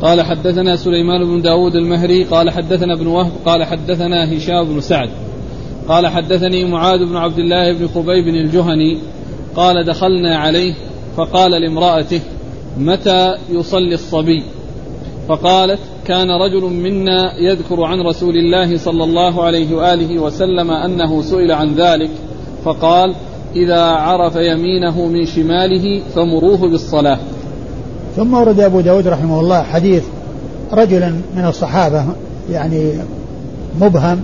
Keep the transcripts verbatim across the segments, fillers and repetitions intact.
قال حدثنا سليمان بن داود المهري قال حدثنا ابن وهب قال حدثنا هشام بن سعد قال حدثني معاذ بن عبد الله بن خبيب الجهني قال دخلنا عليه فقال لامرأته متى يصلي الصبي؟ فقالت كان رجل منا يذكر عن رسول الله صلى الله عليه وآله وسلم أنه سئل عن ذلك فقال إذا عرف يمينه من شماله فمروه بالصلاة. ثم ورد أبو داود رحمه الله حديث رجلا من الصحابة يعني مبهم،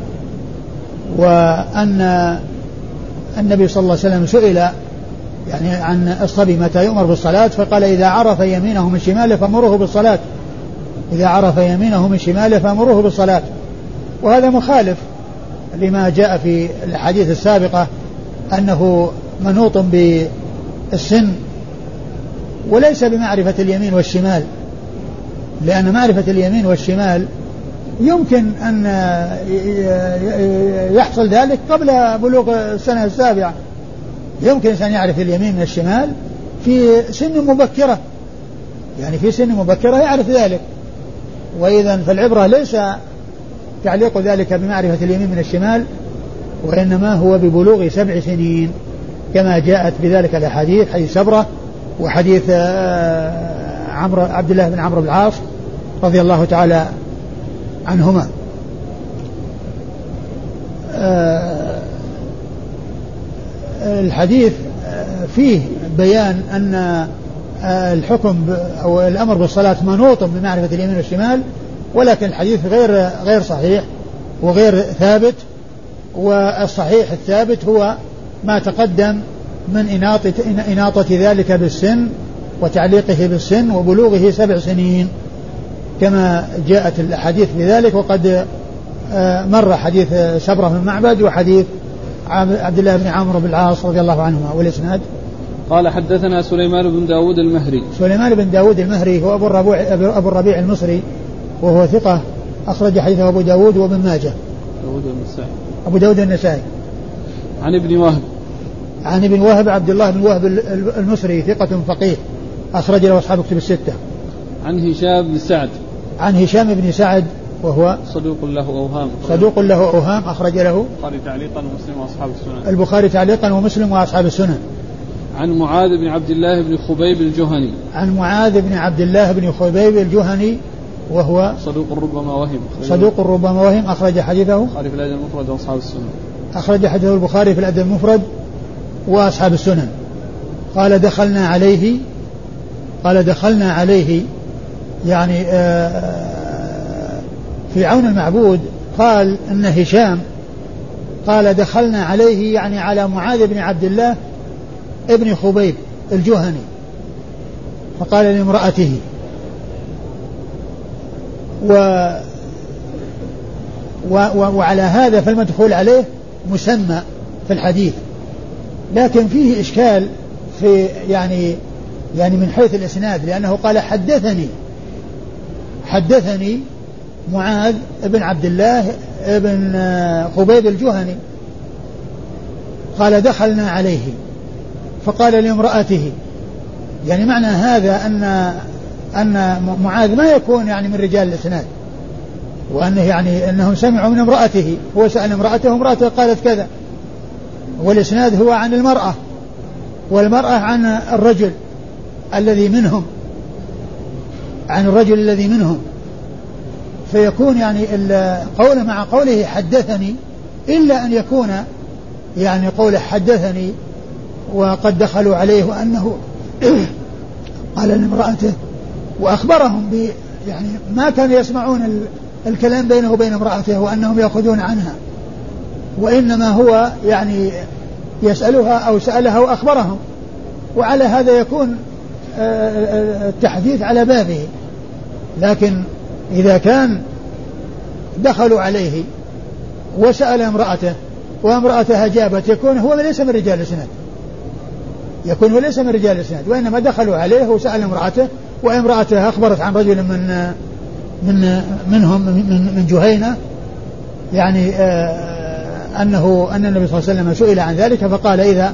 وأن النبي صلى الله عليه وسلم سئل يعني عن الصبي متى يؤمر بالصلاة فقال إذا عرف يمينه من شماله فمروه بالصلاة، إذا عرف يمينه من شماله فمروه بالصلاة. وهذا مخالف لما جاء في الحديث السابقة أنه منوط بالسن وليس بمعرفة اليمين والشمال، لأن معرفة اليمين والشمال يمكن أن يحصل ذلك قبل بلوغ السنة السابعة، يمكن أن يعرف اليمين من الشمال في سن مبكرة، يعني في سن مبكرة يعرف ذلك. وإذا فالعبرة ليس تعليق ذلك بمعرفة اليمين من الشمال، وإنما هو ببلوغ سبع سنين كما جاءت بذلك الأحاديث، حديث سبرة وحديث عمرو عبد الله بن عمرو بن العاص رضي الله تعالى عنهما. الحديث فيه بيان أن الحكم أو الأمر بالصلاة منوط بمعرفة اليمين والشمال، ولكن الحديث غير غير صحيح وغير ثابت. والصحيح الثابت هو ما تقدم من إناطة, إناطة ذلك بالسن وتعليقه بالسن وبلوغه سبع سنين كما جاءت الحديث بذلك. وقد مر حديث سبرة بن معبد وحديث عبد الله بن عمرو بن العاص رضي الله عنهما. والإسناد قال حدثنا سليمان بن داود المهري. سليمان بن داود المهري هو أبو الربيع, أبو الربيع المصري وهو ثقة أخرج حديثه أبو داود وابن ماجه. داود النسائي. أبو داود النسائي. عن ابن وهب. عن ابن وهب عبد الله بن وهب المصري ثقة فقيه أخرج له أصحاب كتب الستة. عن هشام بن سعد. عن هشام بن سعد وهو صدوق له أوهام. صدوق له أوهام أخرج له البخاري تعليقا ومسلم وأصحاب السنن. البخاري تعليقا ومسلم وأصحاب السنن. عن معاذ بن عبد الله بن خبيب الجهني. عن معاذ بن عبد الله بن خبيب الجهني وهو صدوق ربما وهم. صدوق ربما وهم أخرج حديثه البخاري في الأدب المفرد وأصحاب السنن. أخرج حديثه البخاري في الأدب المفرد وأصحاب السنن. قال دخلنا عليه قال دخلنا عليه يعني في عون المعبود قال إن هشام قال دخلنا عليه يعني على معاذ بن عبد الله ابن خبيب الجهني فقال لامرأته. و و وعلى هذا فالمدخول عليه مسمى في الحديث، لكن فيه إشكال في يعني يعني من حيث الإسناد، لأنه قال حدثني حدثني معاذ بن عبد الله بن خبيب الجهني قال دخلنا عليه فقال لامرأته. يعني معنى هذا أن أن معاذ ما يكون يعني من رجال الإسناد، وأنه يعني أنهم سمعوا من امرأته، هو سأل امرأته وامرأته قالت كذا، والإسناد هو عن المرأة والمرأة عن الرجل الذي منهم عن الرجل الذي منهم، فيكون يعني قوله مع قوله حدثني إلا أن يكون يعني قوله حدثني وقد دخلوا عليه وأنه قال لامرأته وأخبرهم ب يعني ما كانوا يسمعون الكلام بينه وبين امرأته وأنهم يأخذون عنها، وإنما هو يعني يسألها أو سألها وأخبرهم، وعلى هذا يكون التحديث على بابه. لكن إذا كان دخلوا عليه وسأل امرأته وامرأته أجابت يكون هو ليس من رجال الإسناد، يكون هو ليس من رجال الإسناد، وإنما دخلوا عليه وسأل امرأته وامرأته أخبرت عن رجل من من منهم من من جهينة يعني آه أنه أن النبي صلى الله عليه وسلم سئل عن ذلك فقال إذا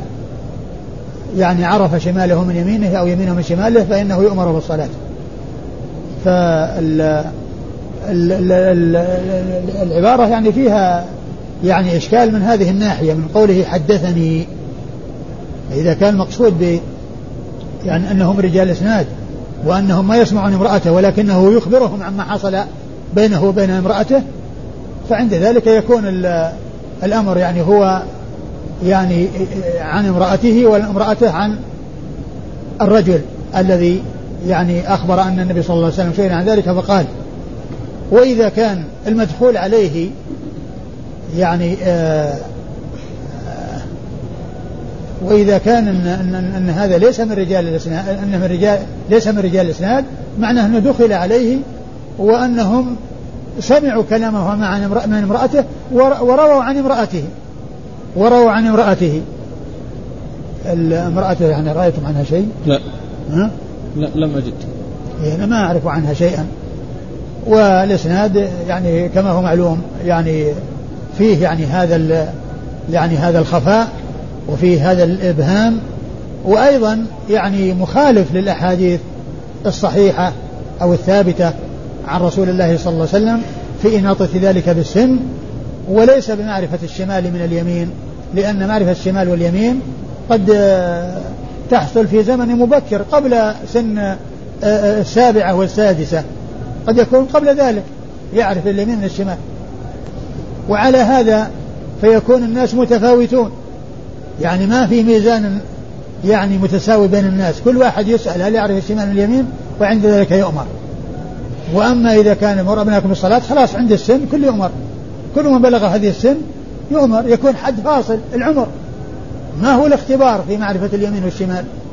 يعني عرف شماله من يمينه أو يمينه من شماله فإنه يؤمر بالصلاة. فالعبارة يعني فيها يعني إشكال من هذه الناحية، من قوله حدثني. إذا كان المقصود ب يعني أنهم رجال إسناد وأنهم ما يسمعون امرأته ولكنه يخبرهم عما حصل بينه وبين امرأته، فعند ذلك يكون الأمر يعني هو يعني عن امرأته والامرأة عن الرجل الذي يعني أخبر أن النبي صلى الله عليه وسلم شيئا عن ذلك فقال. وإذا كان المدخول عليه يعني آآ آآ وإذا كان إن, إن, إن هذا ليس من رجال الإسناد، أنه من رجال ليس من رجال الإسناد، معناه أنه دخل عليه وأنهم سمعوا كلامه من امرأته ورووا عن امرأته ورووا عن امرأته امرأته يعني رأيتم عنها شيء؟ لا ها؟ لا لم أجد، أنا ما أعرف عنها شيئا. والإسناد يعني كما هو معلوم يعني فيه يعني هذا يعني هذا الخفاء وفيه هذا الإبهام، وأيضا يعني مخالف للأحاديث الصحيحة أو الثابتة عن رسول الله صلى الله عليه وسلم في إناطة ذلك بالسن، وليس بمعرفة الشمال من اليمين، لأن معرفة الشمال واليمين قد تحصل في زمن مبكر قبل سن السابعة والسادسة، قد يكون قبل ذلك يعرف اليمين من الشمال. وعلى هذا فيكون الناس متفاوتون، يعني ما في ميزان يعني متساوي بين الناس، كل واحد يسأل هل يعرف الشمال من اليمين وعند ذلك يؤمر. وأما إذا كان مر أبناكم بالصلاة خلاص عند السن كل يؤمر، كل من بلغ هذه السن يؤمر، يكون حد فاصل العمر، ما هو الاختبار في معرفة اليمين والشمال.